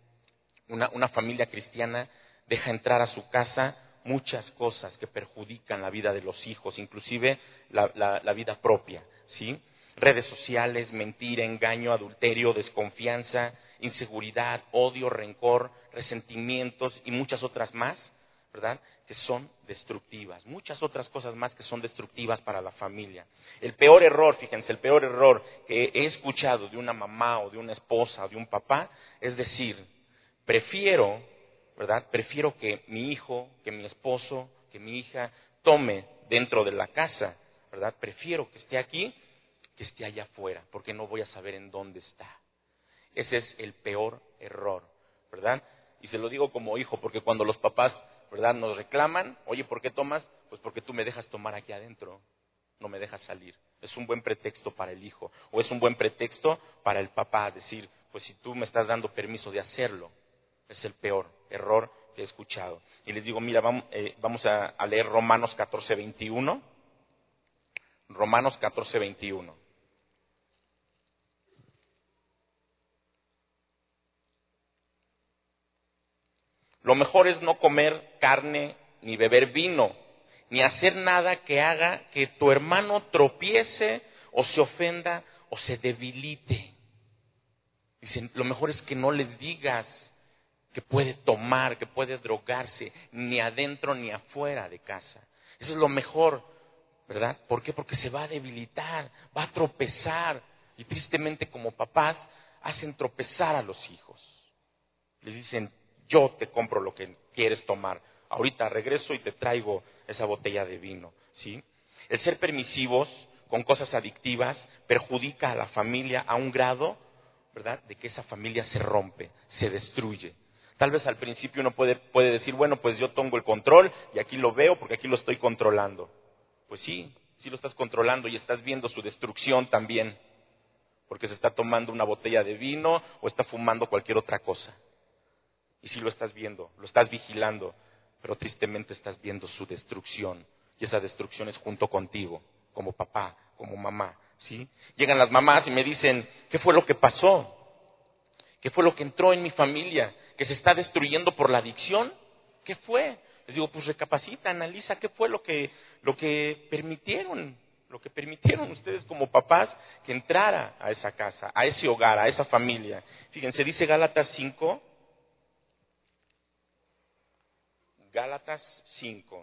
Una, una familia cristiana deja entrar a su casa muchas cosas que perjudican la vida de los hijos, inclusive la, la, la vida propia, ¿sí? Redes sociales, mentira, engaño, adulterio, desconfianza, inseguridad, odio, rencor, resentimientos y muchas otras más, ¿verdad? Que son destructivas. Muchas otras cosas más que son destructivas para la familia. El peor error, fíjense, el peor error que he escuchado de una mamá o de una esposa o de un papá es decir: prefiero, ¿verdad? Prefiero que mi hijo, que mi esposo, que mi hija tome dentro de la casa, ¿verdad? Prefiero que esté aquí que esté allá afuera, porque no voy a saber en dónde está. Ese es el peor error, ¿verdad? Y se lo digo como hijo, porque cuando los papás, ¿verdad?, nos reclaman: oye, ¿por qué tomas? Pues porque tú me dejas tomar aquí adentro, no me dejas salir. Es un buen pretexto para el hijo, o es un buen pretexto para el papá, decir: pues si tú me estás dando permiso de hacerlo. Es el peor error que he escuchado. Y les digo, mira, vamos, eh, vamos a, a leer Romanos catorce veintiuno. Romanos catorce veintiuno. Lo mejor es no comer carne, ni beber vino, ni hacer nada que haga que tu hermano tropiece o se ofenda o se debilite. Dicen, lo mejor es que no les digas que puede tomar, que puede drogarse, ni adentro ni afuera de casa. Eso es lo mejor, ¿verdad? ¿Por qué? Porque se va a debilitar, va a tropezar. Y tristemente, como papás, hacen tropezar a los hijos. Les dicen: yo te compro lo que quieres tomar. Ahorita regreso y te traigo esa botella de vino, ¿sí? El ser permisivos con cosas adictivas perjudica a la familia a un grado, ¿verdad?, de que esa familia se rompe, se destruye. Tal vez al principio uno puede, puede decir: bueno, pues yo tengo el control y aquí lo veo porque aquí lo estoy controlando. Pues sí, sí lo estás controlando y estás viendo su destrucción también, porque se está tomando una botella de vino o está fumando cualquier otra cosa. Y sí lo estás viendo, lo estás vigilando, pero tristemente estás viendo su destrucción. Y esa destrucción es junto contigo, como papá, como mamá, ¿sí? Llegan las mamás y me dicen, ¿qué fue lo que pasó? ¿Qué fue lo que entró en mi familia? ¿Que se está destruyendo por la adicción? ¿Qué fue? Les digo, pues recapacita, analiza qué fue lo que, lo que permitieron, lo que permitieron ustedes como papás que entrara a esa casa, a ese hogar, a esa familia. Fíjense, dice Gálatas cinco, Gálatas cinco,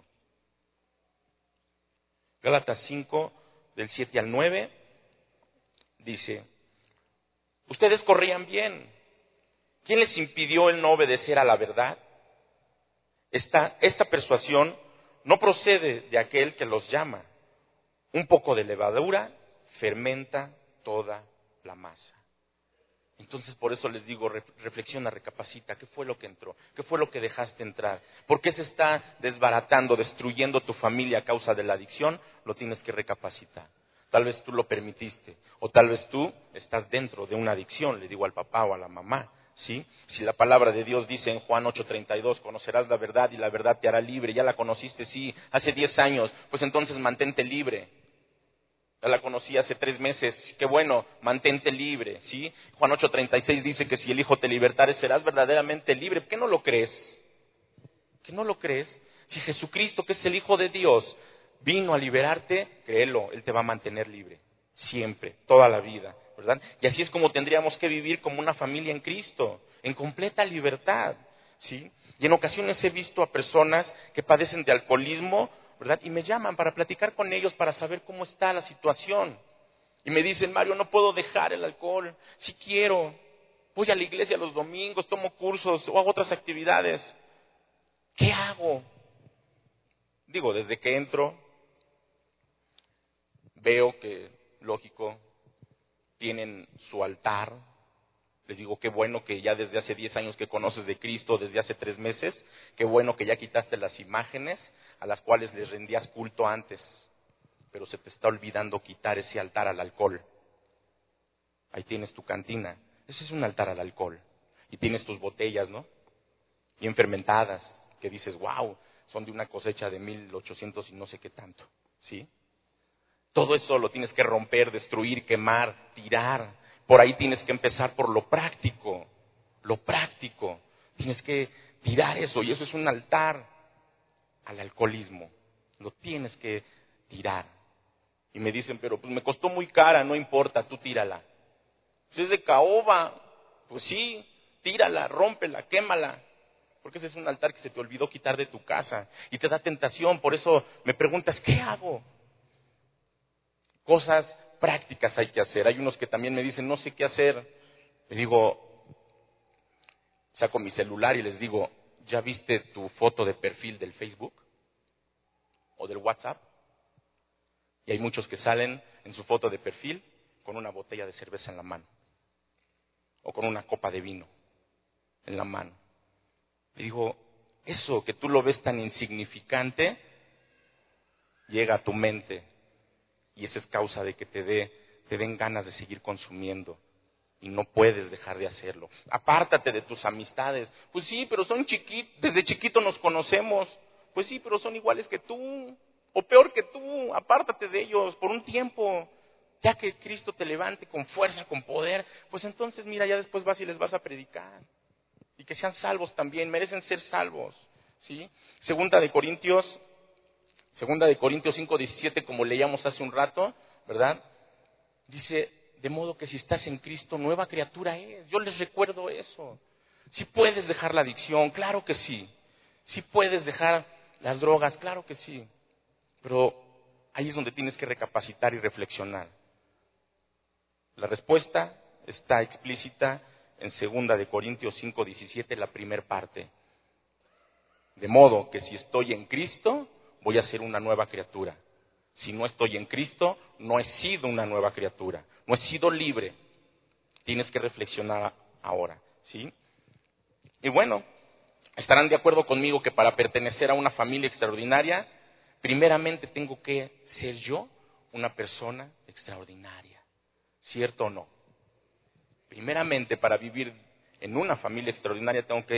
Gálatas cinco, del siete al nueve, dice, ustedes corrían bien. ¿Quién les impidió el no obedecer a la verdad? Esta, esta persuasión no procede de aquel que los llama. Un poco de levadura fermenta toda la masa. Entonces por eso les digo, reflexiona, recapacita, ¿qué fue lo que entró? ¿Qué fue lo que dejaste entrar? ¿Por qué se está desbaratando, destruyendo tu familia a causa de la adicción? Lo tienes que recapacitar. Tal vez tú lo permitiste, o tal vez tú estás dentro de una adicción, le digo al papá o a la mamá, ¿sí? Si la palabra de Dios dice en Juan ocho treinta y dos, conocerás la verdad y la verdad te hará libre, ya la conociste, sí, hace diez años, pues entonces mantente libre. Ya la conocí hace tres meses, qué bueno, mantente libre, ¿sí? Juan ocho treinta y seis dice que si el Hijo te libertare serás verdaderamente libre. ¿Por qué no lo crees? ¿Qué no lo crees? Si Jesucristo, que es el Hijo de Dios, vino a liberarte, créelo, Él te va a mantener libre, siempre, toda la vida, ¿verdad? Y así es como tendríamos que vivir como una familia en Cristo, en completa libertad, ¿sí? Y en ocasiones he visto a personas que padecen de alcoholismo, ¿verdad? Y me llaman para platicar con ellos, para saber cómo está la situación. Y me dicen, Mario, no puedo dejar el alcohol, sí quiero, voy a la iglesia los domingos, tomo cursos o hago otras actividades. ¿Qué hago? Digo, desde que entro, veo que, lógico, tienen su altar. Les digo, qué bueno que ya desde hace diez años que conoces de Cristo, desde hace tres meses, qué bueno que ya quitaste las imágenes a las cuales les rendías culto antes, pero se te está olvidando quitar ese altar al alcohol. Ahí tienes tu cantina, ese es un altar al alcohol. Y tienes tus botellas, ¿no? Bien fermentadas, que dices, wow, son de una cosecha de mil ochocientos y no sé qué tanto, ¿sí? Todo eso lo tienes que romper, destruir, quemar, tirar. Por ahí tienes que empezar por lo práctico, lo práctico. Tienes que tirar eso, y eso es un altar al alcoholismo. Lo tienes que tirar. Y me dicen, pero pues me costó muy cara, no importa, tú tírala. Pues es de caoba, pues sí, tírala, rómpela, quémala. Porque ese es un altar que se te olvidó quitar de tu casa y te da tentación. Por eso me preguntas, ¿qué hago? Cosas prácticas hay que hacer. Hay unos que también me dicen, no sé qué hacer. Le digo, saco mi celular y les digo, ¿ya viste tu foto de perfil del Facebook o del WhatsApp? Y hay muchos que salen en su foto de perfil con una botella de cerveza en la mano o con una copa de vino en la mano. Le digo, eso que tú lo ves tan insignificante llega a tu mente y esa es causa de que te dé, te den ganas de seguir consumiendo y no puedes dejar de hacerlo. Apártate de tus amistades. Pues sí, pero son chiquitos, desde chiquito nos conocemos. Pues sí, pero son iguales que tú o peor que tú. Apártate de ellos por un tiempo. Ya que Cristo te levante con fuerza, con poder, pues entonces mira, ya después vas y les vas a predicar. Y que sean salvos también, merecen ser salvos, ¿sí? Segunda de Corintios, segunda de Corintios cinco diecisiete, como leíamos hace un rato, ¿verdad? Dice, de modo que si estás en Cristo, nueva criatura es. Yo les recuerdo eso. Si puedes dejar la adicción, claro que sí. Si puedes dejar las drogas, claro que sí. Pero ahí es donde tienes que recapacitar y reflexionar. La respuesta está explícita en segunda de Corintios cinco diecisiete, la primer parte. De modo que si estoy en Cristo, voy a ser una nueva criatura. Si no estoy en Cristo, no he sido una nueva criatura. No he sido libre. Tienes que reflexionar ahora, ¿sí? Y bueno, estarán de acuerdo conmigo que para pertenecer a una familia extraordinaria, primeramente tengo que ser yo una persona extraordinaria. ¿Cierto o no? Primeramente, para vivir en una familia extraordinaria tengo que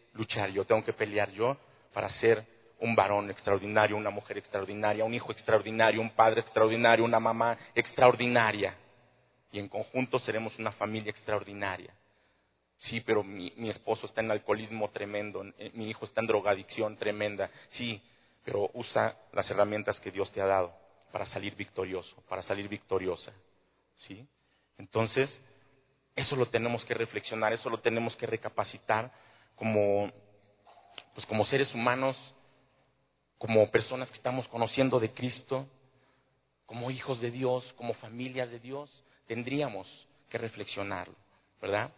luchar yo, tengo que pelear yo para ser un varón extraordinario, una mujer extraordinaria, un hijo extraordinario, un padre extraordinario, una mamá extraordinaria. Y en conjunto seremos una familia extraordinaria. Sí, pero mi, mi esposo está en alcoholismo tremendo, mi hijo está en drogadicción tremenda. Sí, pero usa las herramientas que Dios te ha dado para salir victorioso, para salir victoriosa. ¿Sí? Entonces, eso lo tenemos que reflexionar, eso lo tenemos que recapacitar como, pues como seres humanos, como personas que estamos conociendo de Cristo, como hijos de Dios, como familias de Dios, tendríamos que reflexionarlo, ¿verdad?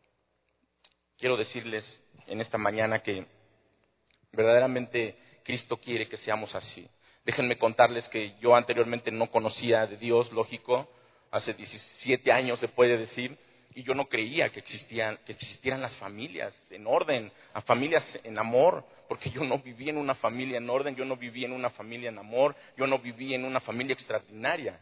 Quiero decirles en esta mañana que verdaderamente Cristo quiere que seamos así. Déjenme contarles que yo anteriormente no conocía de Dios, lógico, hace diecisiete años se puede decir, y yo no creía que existían, que existieran las familias en orden, a familias en amor, porque yo no viví en una familia en orden, yo no viví en una familia en amor, yo no viví en una familia extraordinaria.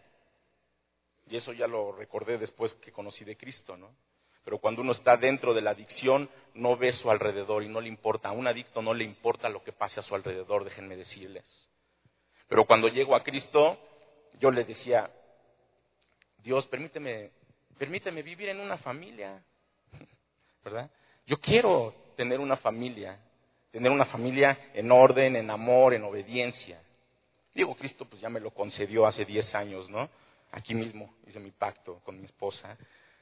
Y eso ya lo recordé después que conocí de Cristo, ¿no? Pero cuando uno está dentro de la adicción, no ve su alrededor y no le importa. A un adicto no le importa lo que pase a su alrededor, déjenme decirles. Pero cuando llego a Cristo, yo le decía, Dios, permíteme, permíteme vivir en una familia, ¿verdad? Yo quiero tener una familia, tener una familia en orden, en amor, en obediencia. Digo, Cristo pues ya me lo concedió hace diez años, ¿no? Aquí mismo hice mi pacto con mi esposa.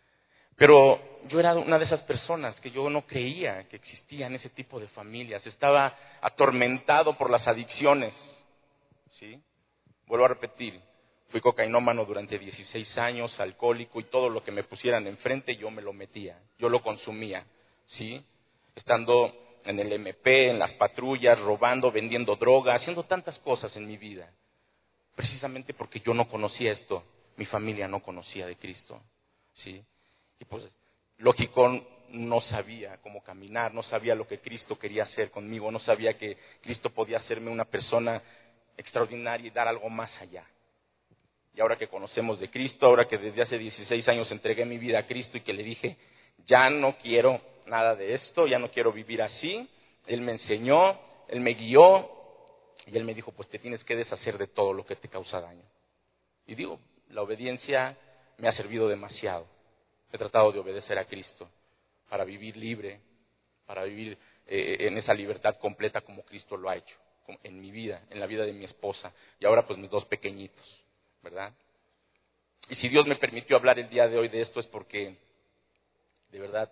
Pero yo era una de esas personas que yo no creía que existían ese tipo de familias. Estaba atormentado por las adicciones, ¿sí? Vuelvo a repetir, fui cocainómano durante dieciséis años, alcohólico, y todo lo que me pusieran enfrente yo me lo metía, yo lo consumía, ¿sí? Estando en el eme pe, en las patrullas, robando, vendiendo droga, haciendo tantas cosas en mi vida. Precisamente porque yo no conocía esto, mi familia no conocía de Cristo, ¿sí? Y pues, lógico, no sabía cómo caminar, no sabía lo que Cristo quería hacer conmigo, no sabía que Cristo podía hacerme una persona extraordinaria y dar algo más allá. Y ahora que conocemos de Cristo, ahora que desde hace dieciséis años entregué mi vida a Cristo y que le dije, ya no quiero nada de esto, ya no quiero vivir así, Él me enseñó, Él me guió, y Él me dijo, pues te tienes que deshacer de todo lo que te causa daño. Y digo, la obediencia me ha servido demasiado. He tratado de obedecer a Cristo para vivir libre, para vivir eh, en esa libertad completa como Cristo lo ha hecho en mi vida, en la vida de mi esposa y ahora pues mis dos pequeñitos, ¿verdad? Y si Dios me permitió hablar el día de hoy de esto es porque, de verdad,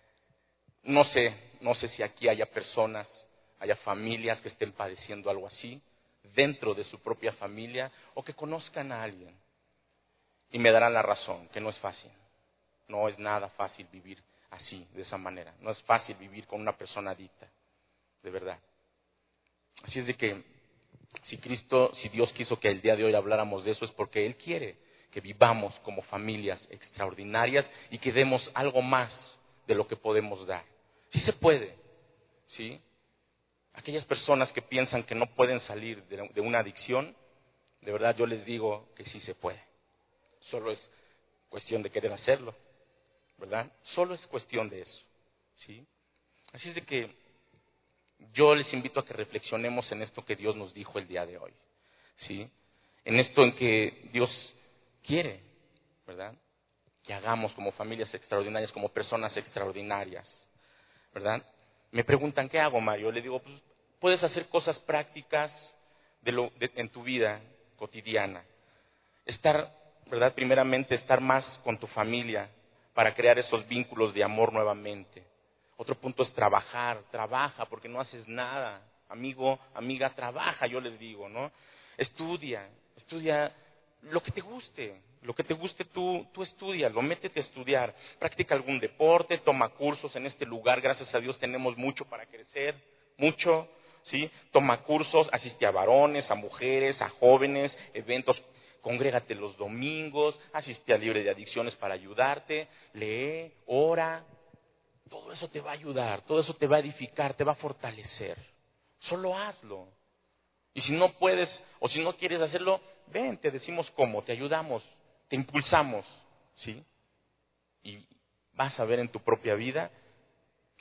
no sé, no sé si aquí haya personas, haya familias que estén padeciendo algo así dentro de su propia familia o que conozcan a alguien y me darán la razón, que no es fácil. No es nada fácil vivir así, de esa manera. No es fácil vivir con una persona adicta, de verdad. Así es de que, si Cristo, si Dios quiso que el día de hoy habláramos de eso, es porque Él quiere que vivamos como familias extraordinarias y que demos algo más de lo que podemos dar. Sí se puede, ¿sí? Aquellas personas que piensan que no pueden salir de una adicción, de verdad yo les digo que sí se puede. Solo es cuestión de querer hacerlo, ¿verdad? Solo es cuestión de eso, ¿sí? Así es de que yo les invito a que reflexionemos en esto que Dios nos dijo el día de hoy, ¿sí? En esto en que Dios quiere, ¿verdad? Que hagamos como familias extraordinarias, como personas extraordinarias, ¿verdad? Me preguntan, ¿qué hago, Mario? Le digo, pues puedes hacer cosas prácticas de lo, de, en tu vida cotidiana. Estar, ¿verdad? Primeramente, estar más con tu familia para crear esos vínculos de amor nuevamente. Otro punto es trabajar, trabaja porque no haces nada. Amigo, amiga, trabaja, yo les digo, ¿no? Estudia, estudia lo que te guste, lo que te guste tú, tú estudialo, métete a estudiar. Practica algún deporte, toma cursos en este lugar, gracias a Dios tenemos mucho para crecer, mucho, ¿sí? Toma cursos, asiste a varones, a mujeres, a jóvenes, eventos. Congrégate los domingos, asiste a Libre de Adicciones para ayudarte, lee, ora, todo eso te va a ayudar, todo eso te va a edificar, te va a fortalecer. Solo hazlo. Y si no puedes o si no quieres hacerlo, ven, te decimos cómo, te ayudamos, te impulsamos, ¿sí? Y vas a ver en tu propia vida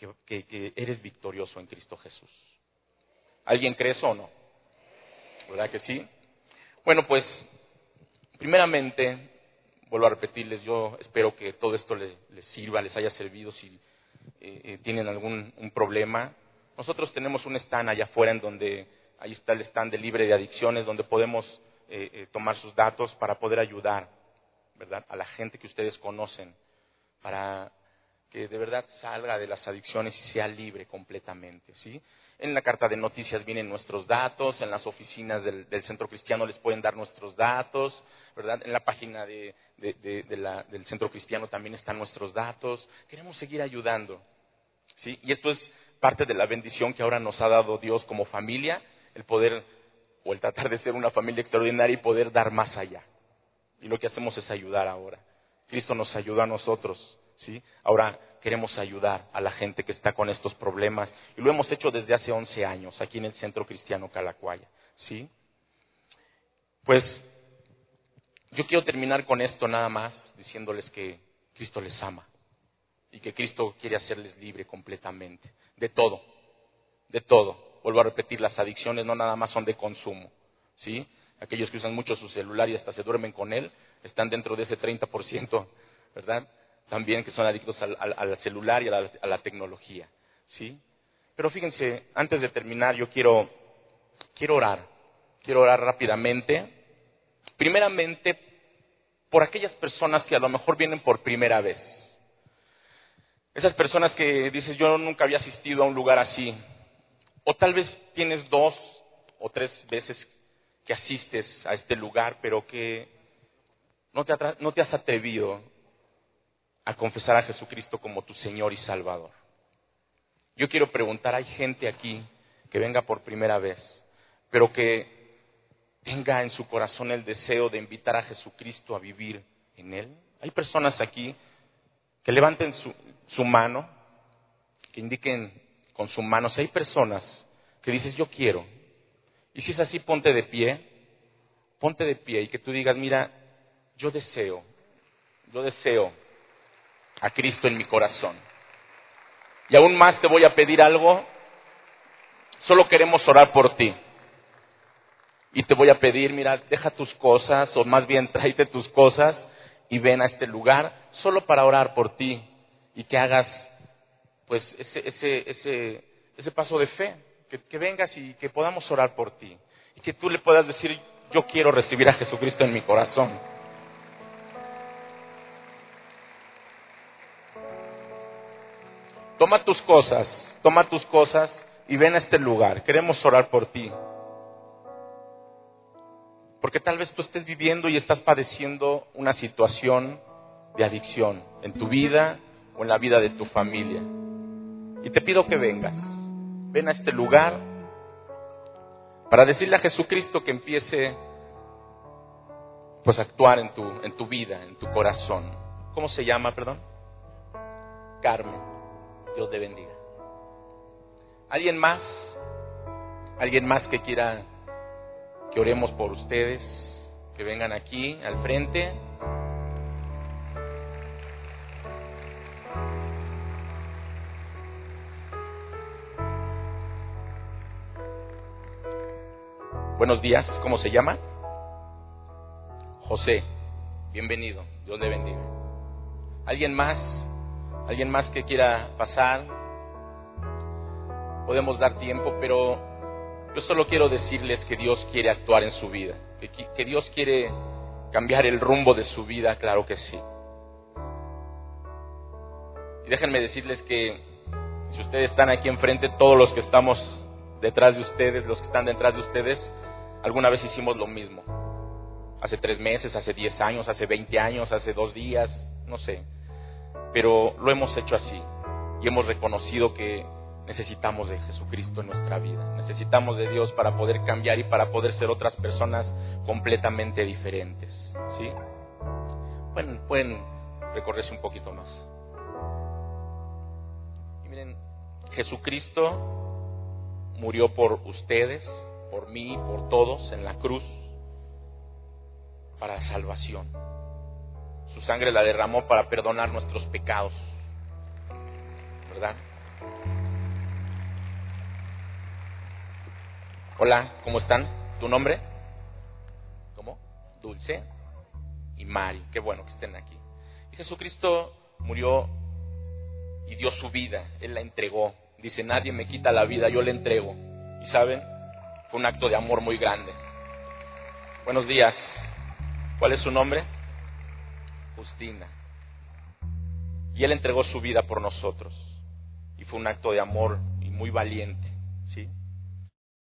que, que, que eres victorioso en Cristo Jesús. ¿Alguien cree eso o no? ¿Verdad que sí? Bueno, pues, primeramente, vuelvo a repetirles, yo espero que todo esto les, les sirva, les haya servido. Si eh, eh, tienen algún un problema, nosotros tenemos un stand allá afuera en donde, ahí está el stand de libre de adicciones, donde podemos eh, eh, tomar sus datos para poder ayudar, ¿verdad?, a la gente que ustedes conocen, para que de verdad salga de las adicciones y sea libre completamente, ¿sí? En la carta de noticias vienen nuestros datos, en las oficinas del, del Centro Cristiano les pueden dar nuestros datos, ¿verdad? En la página de, de, de, de la, del Centro Cristiano también están nuestros datos. Queremos seguir ayudando, ¿sí? Y esto es parte de la bendición que ahora nos ha dado Dios como familia, el poder, o el tratar de ser una familia extraordinaria y poder dar más allá. Y lo que hacemos es ayudar ahora. Cristo nos ayudó a nosotros, ¿sí? Ahora queremos ayudar a la gente que está con estos problemas. Y lo hemos hecho desde hace once años, aquí en el Centro Cristiano Calacuaya, ¿sí? Pues yo quiero terminar con esto nada más, diciéndoles que Cristo les ama. Y que Cristo quiere hacerles libre completamente. De todo, de todo. Vuelvo a repetir, las adicciones no nada más son de consumo, ¿sí? Aquellos que usan mucho su celular y hasta se duermen con él, están dentro de ese treinta por ciento, ¿verdad? También que son adictos al, al, al celular y a la, a la tecnología, ¿sí? Pero fíjense, antes de terminar yo quiero, quiero orar, quiero orar rápidamente. Primeramente, por aquellas personas que a lo mejor vienen por primera vez. Esas personas que dices, yo nunca había asistido a un lugar así. O tal vez tienes dos o tres veces que asistes a este lugar, pero que no te, no te has atrevido a confesar a Jesucristo como tu Señor y Salvador. Yo quiero preguntar, ¿hay gente aquí que venga por primera vez, pero que tenga en su corazón el deseo de invitar a Jesucristo a vivir en Él? Hay personas aquí que levanten su, su mano, que indiquen con su mano. Si hay personas que dices, yo quiero, y si es así, ponte de pie, ponte de pie y que tú digas, mira, yo deseo, yo deseo a Cristo en mi corazón. Y aún más te voy a pedir algo, solo queremos orar por ti. Y te voy a pedir, mira, deja tus cosas, o más bien tráete tus cosas y ven a este lugar solo para orar por ti y que hagas pues ese, ese, ese, ese paso de fe, que, que vengas y que podamos orar por ti. Y que tú le puedas decir, yo quiero recibir a Jesucristo en mi corazón. Toma tus cosas, toma tus cosas y ven a este lugar. Queremos orar por ti. Porque tal vez tú estés viviendo y estás padeciendo una situación de adicción en tu vida o en la vida de tu familia. Y te pido que vengas. Ven a este lugar para decirle a Jesucristo que empiece pues a actuar en tu, en tu vida, en tu corazón. ¿Cómo se llama, perdón? Carmen. Dios te bendiga. ¿Alguien más? ¿Alguien más que quiera que oremos por ustedes? Que vengan aquí al frente. Buenos días, ¿cómo se llama? José. Bienvenido, Dios le bendiga. ¿Alguien más? ¿Alguien más que quiera pasar? Podemos dar tiempo, pero yo solo quiero decirles que Dios quiere actuar en su vida, que, que Dios quiere cambiar el rumbo de su vida, claro que sí. Y déjenme decirles que si ustedes están aquí enfrente, todos los que estamos detrás de ustedes, los que están detrás de ustedes, alguna vez hicimos lo mismo. Hace tres meses, hace diez años, hace veinte años, hace dos días, no sé. Pero lo hemos hecho así y hemos reconocido que necesitamos de Jesucristo en nuestra vida. Necesitamos de Dios para poder cambiar y para poder ser otras personas completamente diferentes, ¿sí? Pueden, pueden recorrerse un poquito más. Y miren, Jesucristo murió por ustedes, por mí, por todos en la cruz para salvación. Su sangre la derramó para perdonar nuestros pecados, ¿verdad? Hola, ¿cómo están? ¿Tu nombre? ¿Cómo? Dulce y Mari. Qué bueno que estén aquí. Y Jesucristo murió y dio su vida. Él la entregó. Dice, nadie me quita la vida, yo la entrego. Y saben, fue un acto de amor muy grande. Buenos días. ¿Cuál es su nombre? Justina. Y Él entregó su vida por nosotros. Y fue un acto de amor y muy valiente.